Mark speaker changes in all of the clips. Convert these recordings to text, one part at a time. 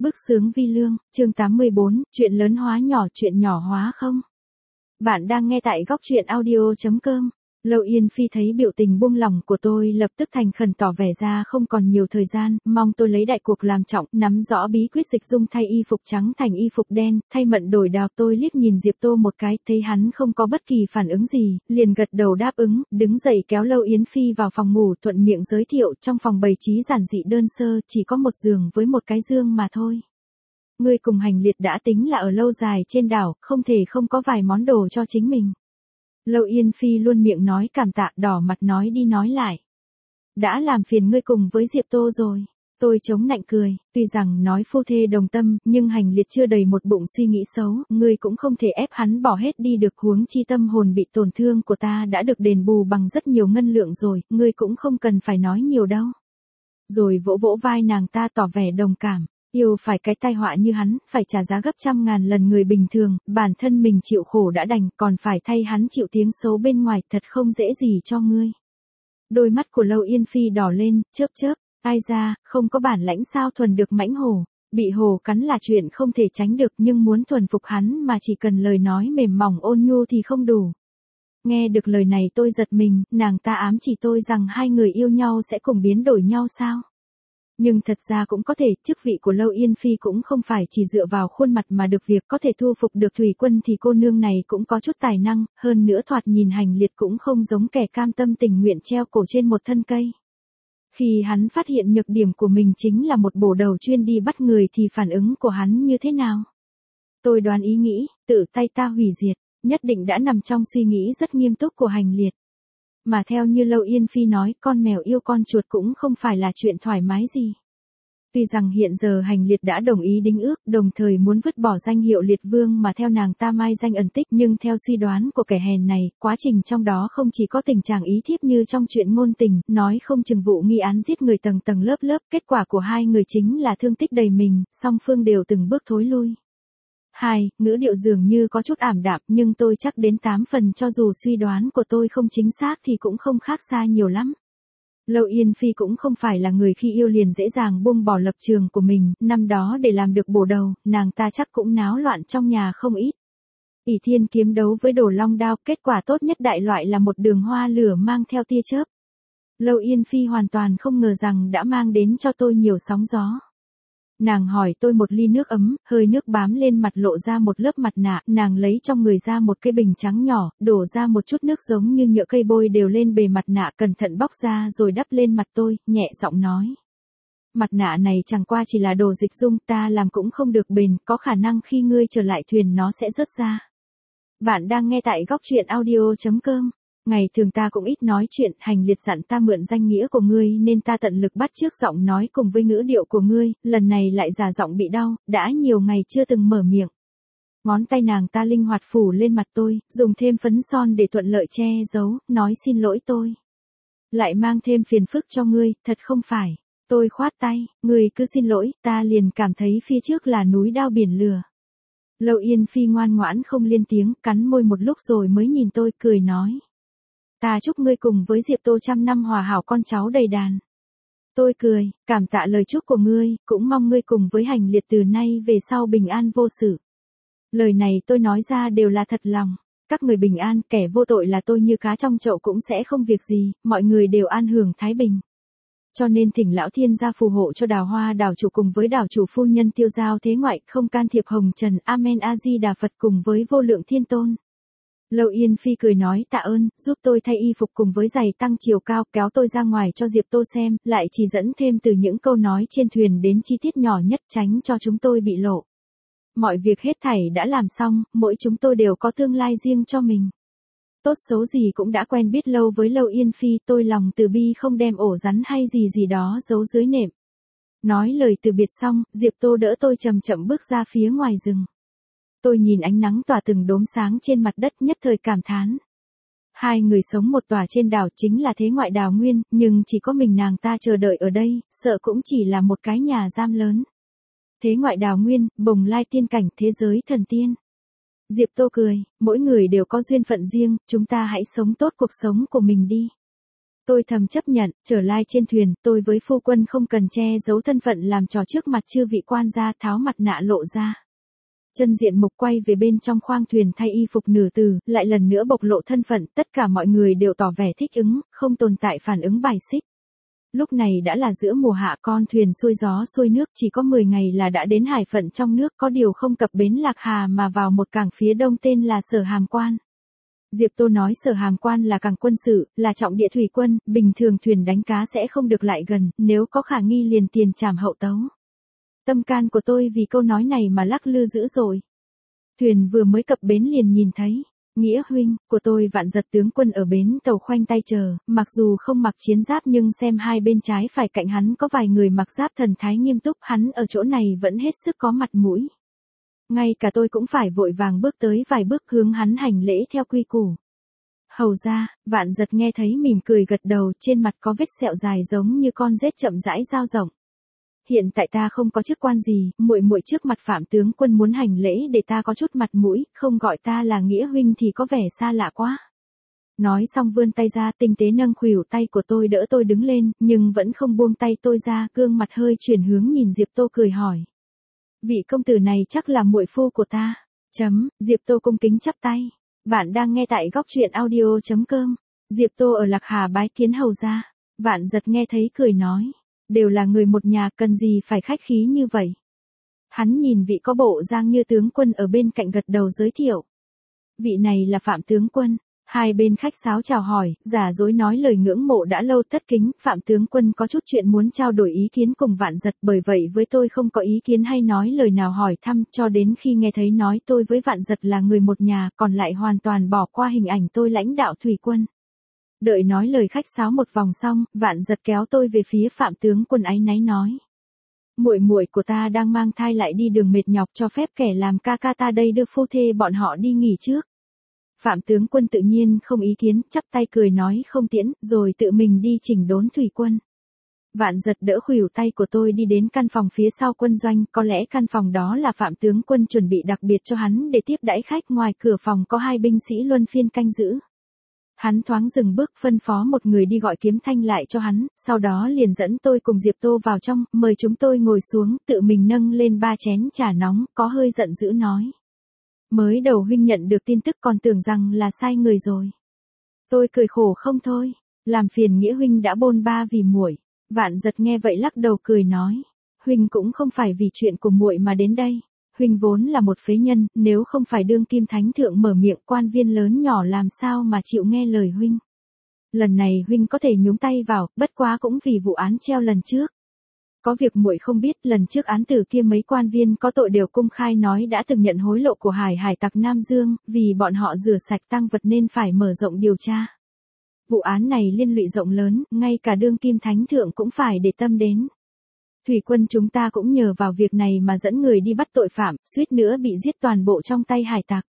Speaker 1: Bức xướng vi lương, chương 84, chuyện lớn hóa nhỏ, chuyện nhỏ hóa không. Bạn đang nghe tại góc truyện audio.com. Lâu Yên Phi thấy biểu tình buông lỏng của tôi lập tức thành khẩn tỏ vẻ ra không còn nhiều thời gian, mong tôi lấy đại cuộc làm trọng, nắm rõ bí quyết dịch dung thay y phục trắng thành y phục đen, thay mận đổi đào. Tôi liếc nhìn Diệp Tô một cái, thấy hắn không có bất kỳ phản ứng gì, liền gật đầu đáp ứng, đứng dậy kéo Lâu Yến Phi vào phòng ngủ, thuận miệng giới thiệu, trong phòng bày trí giản dị đơn sơ, chỉ có một giường với một cái giường mà thôi. Ngươi cùng Hành Liệt đã tính là ở lâu dài trên đảo, không thể không có vài món đồ cho chính mình. Lâu Yên Phi luôn miệng nói cảm tạ, đỏ mặt nói đi nói lại. Đã làm phiền ngươi cùng với Diệp Tô rồi. Tôi chống nạnh cười, tuy rằng nói phu thê đồng tâm, nhưng Hành Liệt chưa đầy một bụng suy nghĩ xấu, ngươi cũng không thể ép hắn bỏ hết đi được, huống chi tâm hồn bị tổn thương của ta đã được đền bù bằng rất nhiều ngân lượng rồi, ngươi cũng không cần phải nói nhiều đâu. Rồi vỗ vỗ vai nàng ta tỏ vẻ đồng cảm. Yêu phải cái tai họa như hắn, phải trả giá gấp trăm ngàn lần người bình thường, bản thân mình chịu khổ đã đành, còn phải thay hắn chịu tiếng xấu bên ngoài, thật không dễ gì cho ngươi. Đôi mắt của Lâu Yên Phi đỏ lên, chớp chớp, ai ra, không có bản lãnh sao thuần được mãnh hổ, bị hổ cắn là chuyện không thể tránh được, nhưng muốn thuần phục hắn mà chỉ cần lời nói mềm mỏng ôn nhu thì không đủ. Nghe được lời này tôi giật mình, nàng ta ám chỉ tôi rằng hai người yêu nhau sẽ cùng biến đổi nhau sao? Nhưng thật ra cũng có thể, chức vị của Lâu Yên Phi cũng không phải chỉ dựa vào khuôn mặt mà được việc, có thể thu phục được Thủy Quân thì cô nương này cũng có chút tài năng, hơn nữa thoạt nhìn Hành Liệt cũng không giống kẻ cam tâm tình nguyện treo cổ trên một thân cây. Khi hắn phát hiện nhược điểm của mình chính là một bổ đầu chuyên đi bắt người thì phản ứng của hắn như thế nào? Tôi đoán ý nghĩ, tự tay ta hủy diệt, nhất định đã nằm trong suy nghĩ rất nghiêm túc của Hành Liệt. Mà theo như Lâu Yên Phi nói, con mèo yêu con chuột cũng không phải là chuyện thoải mái gì. Tuy rằng hiện giờ Hành Liệt đã đồng ý đính ước, đồng thời muốn vứt bỏ danh hiệu Liệt Vương mà theo nàng ta mai danh ẩn tích, nhưng theo suy đoán của kẻ hèn này, quá trình trong đó không chỉ có tình trạng ý thiếp như trong chuyện ngôn tình, nói không chừng vụ nghi án giết người tầng tầng lớp lớp, kết quả của hai người chính là thương tích đầy mình, song phương đều từng bước thối lui. Ngữ điệu dường như có chút ảm đạm, nhưng tôi chắc đến 8 phần cho dù suy đoán của tôi không chính xác thì cũng không khác xa nhiều lắm. Lâu Yên Phi cũng không phải là người khi yêu liền dễ dàng buông bỏ lập trường của mình, năm đó để làm được bổ đầu, nàng ta chắc cũng náo loạn trong nhà không ít. Ỷ Thiên kiếm đấu với Đồ Long đao, kết quả tốt nhất đại loại là một đường hoa lửa mang theo tia chớp. Lâu Yên Phi hoàn toàn không ngờ rằng đã mang đến cho tôi nhiều sóng gió. Nàng hỏi tôi một ly nước ấm, hơi nước bám lên mặt lộ ra một lớp mặt nạ, nàng lấy trong người ra một cái bình trắng nhỏ, đổ ra một chút nước giống như nhựa cây bôi đều lên bề mặt nạ, cẩn thận bóc ra rồi đắp lên mặt tôi, nhẹ giọng nói. Mặt nạ này chẳng qua chỉ là đồ dịch dung, ta làm cũng không được bền, có khả năng khi ngươi trở lại thuyền nó sẽ rớt ra. Bạn đang nghe tại góc truyện audio.com. Ngày thường ta cũng ít nói chuyện, Hành Liệt dặn ta mượn danh nghĩa của ngươi nên ta tận lực bắt chước giọng nói cùng với ngữ điệu của ngươi, lần này lại giả giọng bị đau, đã nhiều ngày chưa từng mở miệng. Ngón tay nàng ta linh hoạt phủ lên mặt tôi, dùng thêm phấn son để thuận lợi che giấu, nói xin lỗi tôi. Lại mang thêm phiền phức cho ngươi, thật không phải. Tôi khoát tay, ngươi cứ xin lỗi, ta liền cảm thấy phía trước là núi đao biển lửa. Lâu Yên Phi ngoan ngoãn không lên tiếng, cắn môi một lúc rồi mới nhìn tôi, cười nói. Ta chúc ngươi cùng với Diệp Tô trăm năm hòa hảo con cháu đầy đàn. Tôi cười, cảm tạ lời chúc của ngươi, cũng mong ngươi cùng với Hành Liệt từ nay về sau bình an vô sự. Lời này tôi nói ra đều là thật lòng. Các người bình an, kẻ vô tội là tôi như cá trong chậu cũng sẽ không việc gì, mọi người đều an hưởng thái bình. Cho nên thỉnh lão thiên gia phù hộ cho Đào Hoa đảo chủ cùng với đảo chủ phu nhân tiêu giao thế ngoại, không can thiệp hồng trần, Amen A Di Đà Phật cùng với vô lượng thiên tôn. Lâu Yên Phi cười nói tạ ơn, giúp tôi thay y phục cùng với giày tăng chiều cao, kéo tôi ra ngoài cho Diệp Tô xem, lại chỉ dẫn thêm từ những câu nói trên thuyền đến chi tiết nhỏ nhất tránh cho chúng tôi bị lộ. Mọi việc hết thảy đã làm xong, mỗi chúng tôi đều có tương lai riêng cho mình. Tốt xấu gì cũng đã quen biết lâu với Lâu Yên Phi, tôi lòng từ bi không đem ổ rắn hay gì gì đó giấu dưới nệm. Nói lời từ biệt xong, Diệp Tô đỡ tôi chậm chậm bước ra phía ngoài rừng. Tôi nhìn ánh nắng tỏa từng đốm sáng trên mặt đất nhất thời cảm thán. Hai người sống một tòa trên đảo chính là thế ngoại đào nguyên, nhưng chỉ có mình nàng ta chờ đợi ở đây, sợ cũng chỉ là một cái nhà giam lớn. Thế ngoại đào nguyên, bồng lai tiên cảnh thế giới thần tiên. Diệp Tô cười, mỗi người đều có duyên phận riêng, chúng ta hãy sống tốt cuộc sống của mình đi. Tôi thầm chấp nhận, trở lại trên thuyền, tôi với phu quân không cần che giấu thân phận làm trò trước mặt chư vị quan gia, tháo mặt nạ lộ ra. Chân diện mục quay về bên trong khoang thuyền thay y phục nữ tử, lại lần nữa bộc lộ thân phận, tất cả mọi người đều tỏ vẻ thích ứng, không tồn tại phản ứng bài xích. Lúc này đã là giữa mùa hạ, con thuyền xuôi gió xuôi nước, chỉ có 10 ngày là đã đến hải phận trong nước, có điều không cập bến Lạc Hà mà vào một cảng phía đông tên là Sở Hàm Quan. Diệp Tô nói Sở Hàm Quan là cảng quân sự, là trọng địa thủy quân, bình thường thuyền đánh cá sẽ không được lại gần, nếu có khả nghi liền tiền trảm hậu tấu. Tâm can của tôi vì câu nói này mà lắc lư dữ rồi. Thuyền vừa mới cập bến liền nhìn thấy Nghĩa huynh của tôi Vạn Giật tướng quân ở bến tàu khoanh tay chờ, mặc dù không mặc chiến giáp nhưng xem hai bên trái phải cạnh hắn có vài người mặc giáp thần thái nghiêm túc, hắn ở chỗ này vẫn hết sức có mặt mũi. Ngay cả tôi cũng phải vội vàng bước tới vài bước hướng hắn hành lễ theo quy củ. Hầu ra, Vạn Giật nghe thấy mỉm cười gật đầu, trên mặt có vết sẹo dài giống như con rết chậm rãi dao rộng. Hiện tại ta không có chức quan gì, muội muội trước mặt Phạm tướng quân muốn hành lễ để ta có chút mặt mũi, không gọi ta là Nghĩa huynh thì có vẻ xa lạ quá. Nói xong vươn tay ra tinh tế nâng khuỷu tay của tôi đỡ tôi đứng lên, nhưng vẫn không buông tay tôi ra, gương mặt hơi chuyển hướng nhìn Diệp Tô cười hỏi. Vị công tử này chắc là muội phu của ta. Diệp Tô cung kính chắp tay. Bạn đang nghe tại góc truyện audio.com. Diệp Tô ở Lạc Hà bái kiến hầu ra. Vạn Giật nghe thấy cười nói. Đều là người một nhà, cần gì phải khách khí như vậy. Hắn nhìn vị có bộ dáng như tướng quân ở bên cạnh gật đầu giới thiệu. Vị này là Phạm tướng quân. Hai bên khách sáo chào hỏi, giả dối nói lời ngưỡng mộ đã lâu thất kính. Phạm tướng quân có chút chuyện muốn trao đổi ý kiến cùng Vạn Giật, bởi vậy với tôi không có ý kiến hay nói lời nào hỏi thăm, cho đến khi nghe thấy nói tôi với Vạn Giật là người một nhà, còn lại hoàn toàn bỏ qua hình ảnh tôi lãnh đạo thủy quân. Đợi nói lời khách sáo một vòng xong, Vạn Giật kéo tôi về phía Phạm tướng quân áy náy nói. Muội muội của ta đang mang thai lại đi đường mệt nhọc, cho phép kẻ làm ca ca ta đây đưa phu thê bọn họ đi nghỉ trước. Phạm tướng quân tự nhiên không ý kiến, chắp tay cười nói không tiễn, rồi tự mình đi chỉnh đốn thủy quân. Vạn Giật đỡ khuỷu tay của tôi đi đến căn phòng phía sau quân doanh, có lẽ căn phòng đó là Phạm tướng quân chuẩn bị đặc biệt cho hắn để tiếp đãi khách, ngoài cửa phòng có hai binh sĩ luân phiên canh giữ. Hắn thoáng dừng bước phân phó một người đi gọi Kiếm Thanh lại cho hắn, sau đó liền dẫn tôi cùng Diệp Tô vào trong, mời chúng tôi ngồi xuống, tự mình nâng lên 3 chén trà nóng, có hơi giận dữ nói. Mới đầu huynh nhận được tin tức còn tưởng rằng là sai người rồi. Tôi cười khổ không thôi, làm phiền Nghĩa huynh đã bôn ba vì muội. Vạn Giật nghe vậy lắc đầu cười nói, huynh cũng không phải vì chuyện của muội mà đến đây. Huynh vốn là một phế nhân, nếu không phải đương kim thánh thượng mở miệng, quan viên lớn nhỏ làm sao mà chịu nghe lời huynh. Lần này huynh có thể nhúng tay vào, bất quá cũng vì vụ án treo lần trước. Có việc muội không biết, lần trước án tử kia mấy quan viên có tội đều công khai nói đã từng nhận hối lộ của hải tặc Nam Dương, vì bọn họ rửa sạch tang vật nên phải mở rộng điều tra. Vụ án này liên lụy rộng lớn, ngay cả đương kim thánh thượng cũng phải để tâm đến. Thủy quân chúng ta cũng nhờ vào việc này mà dẫn người đi bắt tội phạm, suýt nữa bị giết toàn bộ trong tay hải tặc.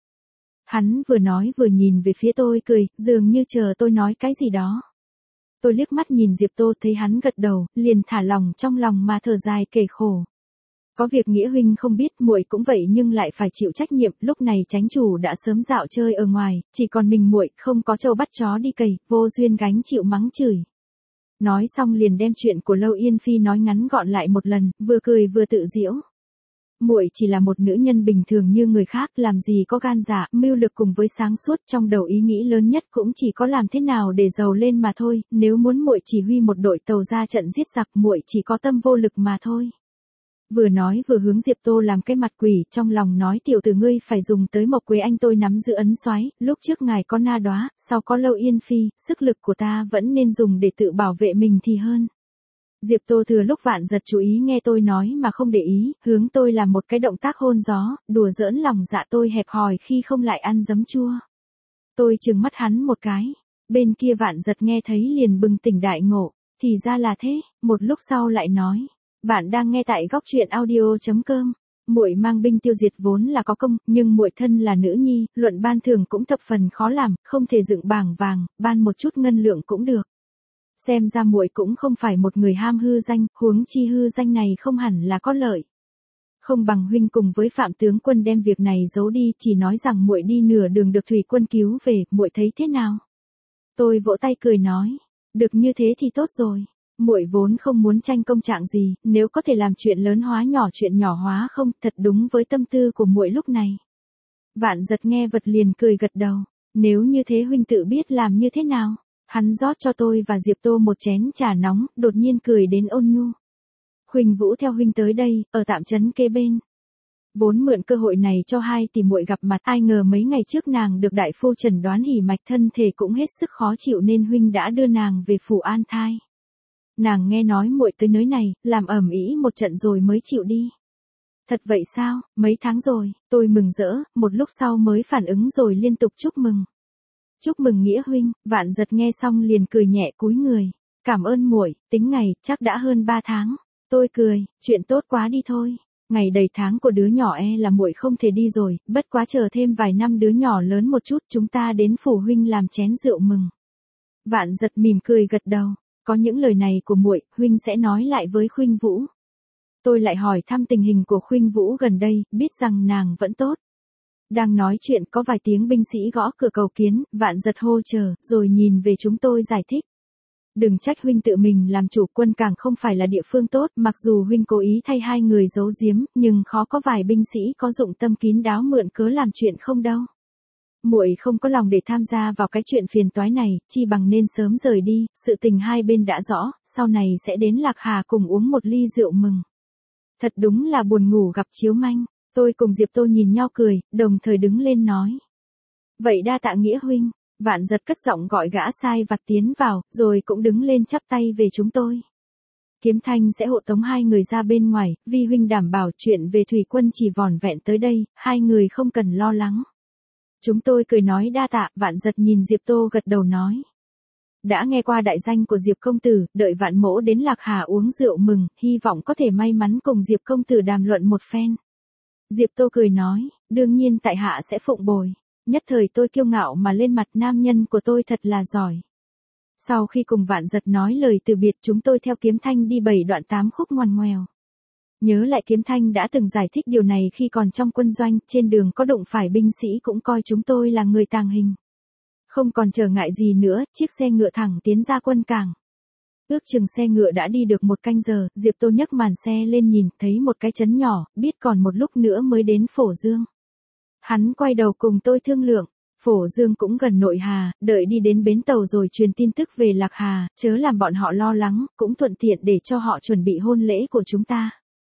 Speaker 1: Hắn vừa nói vừa nhìn về phía tôi cười, dường như chờ tôi nói cái gì đó. Tôi liếc mắt nhìn Diệp Tô thấy hắn gật đầu, liền thả lòng trong lòng mà thở dài kể khổ. Có việc Nghĩa huynh không biết, muội cũng vậy nhưng lại phải chịu trách nhiệm, lúc này chánh chủ đã sớm dạo chơi ở ngoài, chỉ còn mình muội, không có trâu bắt chó đi cày, vô duyên gánh chịu mắng chửi. Nói xong liền đem chuyện của Lâu Yên Phi nói ngắn gọn lại một lần, vừa cười vừa tự giễu. Muội chỉ là một nữ nhân bình thường như người khác, làm gì có gan dạ, mưu lược cùng với sáng suốt, trong đầu ý nghĩ lớn nhất cũng chỉ có làm thế nào để giàu lên mà thôi, nếu muốn muội chỉ huy một đội tàu ra trận giết giặc, muội chỉ có tâm vô lực mà thôi. Vừa nói vừa hướng Diệp Tô làm cái mặt quỷ, trong lòng nói tiểu tử ngươi phải dùng tới Mộc Quế Anh tôi nắm giữ ấn soái, lúc trước ngài có Na Đóa, sau có Lâu Yên Phi, sức lực của ta vẫn nên dùng để tự bảo vệ mình thì hơn. Diệp Tô thừa lúc Vạn Giật chú ý nghe tôi nói mà không để ý, hướng tôi làm một cái động tác hôn gió, đùa giỡn lòng dạ tôi hẹp hòi khi không lại ăn giấm chua. Tôi trừng mắt hắn một cái, bên kia Vạn Giật nghe thấy liền bừng tỉnh đại ngộ, thì ra là thế, một lúc sau lại nói. Bạn đang nghe tại góc truyện audio.com. Muội mang binh tiêu diệt vốn là có công, nhưng muội thân là nữ nhi, luận ban thưởng cũng thập phần khó làm, không thể dựng bảng vàng, ban một chút ngân lượng cũng được. Xem ra muội cũng không phải một người ham hư danh, huống chi hư danh này không hẳn là có lợi. Không bằng huynh cùng với Phạm tướng quân đem việc này giấu đi, chỉ nói rằng muội đi nửa đường được thủy quân cứu về, muội thấy thế nào? Tôi vỗ tay cười nói, Được như thế thì tốt rồi. Muội vốn không muốn tranh công trạng gì, nếu có thể làm chuyện lớn hóa nhỏ chuyện nhỏ hóa không, thật đúng với tâm tư của muội lúc này. Vạn Giật nghe vật liền cười gật đầu. Nếu như thế huynh tự biết làm như thế nào? Hắn rót cho tôi và Diệp Tô một chén trà nóng, đột nhiên cười đến ôn nhu. Huỳnh Vũ theo huynh tới đây, ở tạm trấn kế bên. Vốn mượn cơ hội này cho hai tỷ muội gặp mặt, ai ngờ mấy ngày trước nàng được đại phu chẩn đoán hỉ mạch, thân thể cũng hết sức khó chịu nên huynh đã đưa nàng về phủ an thai. Nàng nghe nói muội tới nơi này, làm ầm ĩ một trận rồi mới chịu đi. Thật vậy sao? Mấy tháng rồi, tôi mừng rỡ, một lúc sau mới phản ứng rồi liên tục chúc mừng. Chúc mừng Nghĩa huynh. Vạn Giật nghe xong liền cười nhẹ cúi người. Cảm ơn muội, tính ngày, chắc đã hơn 3 tháng. Tôi cười, chuyện tốt quá đi thôi. Ngày đầy tháng của đứa nhỏ là muội không thể đi rồi, bất quá chờ thêm vài năm đứa nhỏ lớn một chút chúng ta đến phủ huynh làm chén rượu mừng. Vạn Giật mỉm cười gật đầu. Có những lời này của muội, huynh sẽ nói lại với Khuynh Vũ. Tôi lại hỏi thăm tình hình của Khuynh Vũ gần đây, biết rằng nàng vẫn tốt. Đang nói chuyện có vài tiếng binh sĩ gõ cửa cầu kiến, Vạn Giật hô chờ, rồi nhìn về chúng tôi giải thích. Đừng trách huynh tự mình làm chủ, quân càng không phải là địa phương tốt, mặc dù huynh cố ý thay hai người giấu giếm, nhưng khó có vài binh sĩ có dụng tâm kín đáo mượn cớ làm chuyện không đâu. Muội không có lòng để tham gia vào cái chuyện phiền toái này, chi bằng nên sớm rời đi, sự tình hai bên đã rõ, sau này sẽ đến Lạc Hà cùng uống một ly rượu mừng. Thật đúng là buồn ngủ gặp chiếu manh. Tôi cùng Diệp Tô nhìn nhau cười, đồng thời đứng lên nói. Vậy đa tạ Nghĩa huynh. Vạn Giật cất giọng gọi gã sai vặt tiến vào, rồi cũng đứng lên chắp tay về chúng tôi. Kiếm Thanh sẽ hộ tống hai người ra bên ngoài, vi huynh đảm bảo chuyện về thủy quân chỉ vỏn vẹn tới đây, hai người không cần lo lắng. Chúng tôi cười nói đa tạ. Vạn Giật nhìn Diệp Tô gật đầu nói. Đã nghe qua đại danh của Diệp công tử, đợi Vạn mỗ đến Lạc Hà uống rượu mừng, hy vọng có thể may mắn cùng Diệp công tử đàm luận một phen. Diệp Tô cười nói, đương nhiên tại hạ sẽ phụng bồi. Nhất thời tôi kiêu ngạo mà lên mặt, nam nhân của tôi thật là giỏi. Sau khi cùng Vạn Giật nói lời từ biệt, chúng tôi theo Kiếm Thanh đi 7 đoạn 8 khúc ngoằn ngoèo. Nhớ lại Kiếm Thanh đã từng giải thích điều này khi còn trong quân doanh, trên đường có đụng phải binh sĩ cũng coi chúng tôi là người tàng hình. Không còn trở ngại gì nữa, chiếc xe ngựa thẳng tiến ra quân cảng. Ước chừng xe ngựa đã đi được 1 canh giờ, Diệp Tô nhấc màn xe lên nhìn, thấy một cái trấn nhỏ, biết còn một lúc nữa mới đến Phổ Dương. Hắn quay đầu cùng tôi thương lượng, Phổ Dương cũng gần Nội Hà, đợi đi đến bến tàu rồi truyền tin tức về Lạc Hà, chớ làm bọn họ lo lắng, cũng thuận tiện để cho họ chuẩn bị hôn lễ của chúng ta.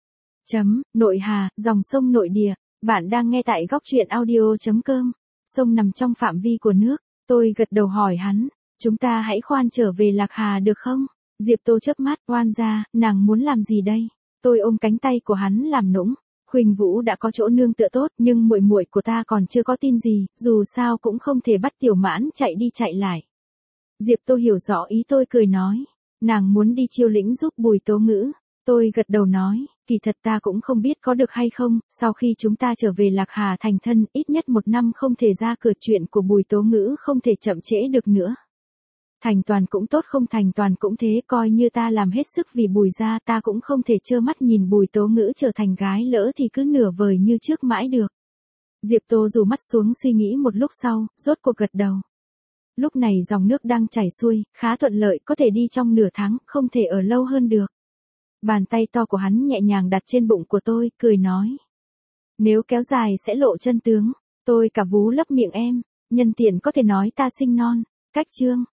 Speaker 1: Nội Hà, dòng sông nội địa, bạn đang nghe tại góc truyện audio.com, sông nằm trong phạm vi của nước. Tôi gật đầu hỏi hắn, chúng ta hãy khoan trở về Lạc Hà được không? Diệp Tô chớp mắt, oan ra, nàng muốn làm gì đây? Tôi ôm cánh tay của hắn làm nũng. Khuynh Vũ đã có chỗ nương tựa tốt, nhưng muội muội của ta còn chưa có tin gì, dù sao cũng không thể bắt Tiểu Mãn chạy đi chạy lại. Diệp Tô hiểu rõ ý tôi cười nói, nàng muốn đi Chiêu Lĩnh giúp Bùi Tố Ngữ. Tôi gật đầu nói, kỳ thật ta cũng không biết có được hay không, sau khi chúng ta trở về Lạc Hà thành thân, ít nhất 1 năm không thể ra cửa, chuyện của Bùi Tố Ngữ không thể chậm trễ được nữa. Thành toàn cũng tốt, không thành toàn cũng thế, coi như ta làm hết sức vì Bùi gia, ta cũng không thể trơ mắt nhìn Bùi Tố Ngữ trở thành gái lỡ thì cứ nửa vời như trước mãi được. Diệp Tô rủ mắt xuống suy nghĩ một lúc sau, rốt cuộc gật đầu. Lúc này dòng nước đang chảy xuôi, khá thuận lợi, có thể đi trong nửa tháng, không thể ở lâu hơn được. Bàn tay to của hắn nhẹ nhàng đặt trên bụng của tôi, cười nói. Nếu kéo dài sẽ lộ chân tướng, tôi cả vú lấp miệng em, nhân tiện có thể nói ta sinh non. Cách chương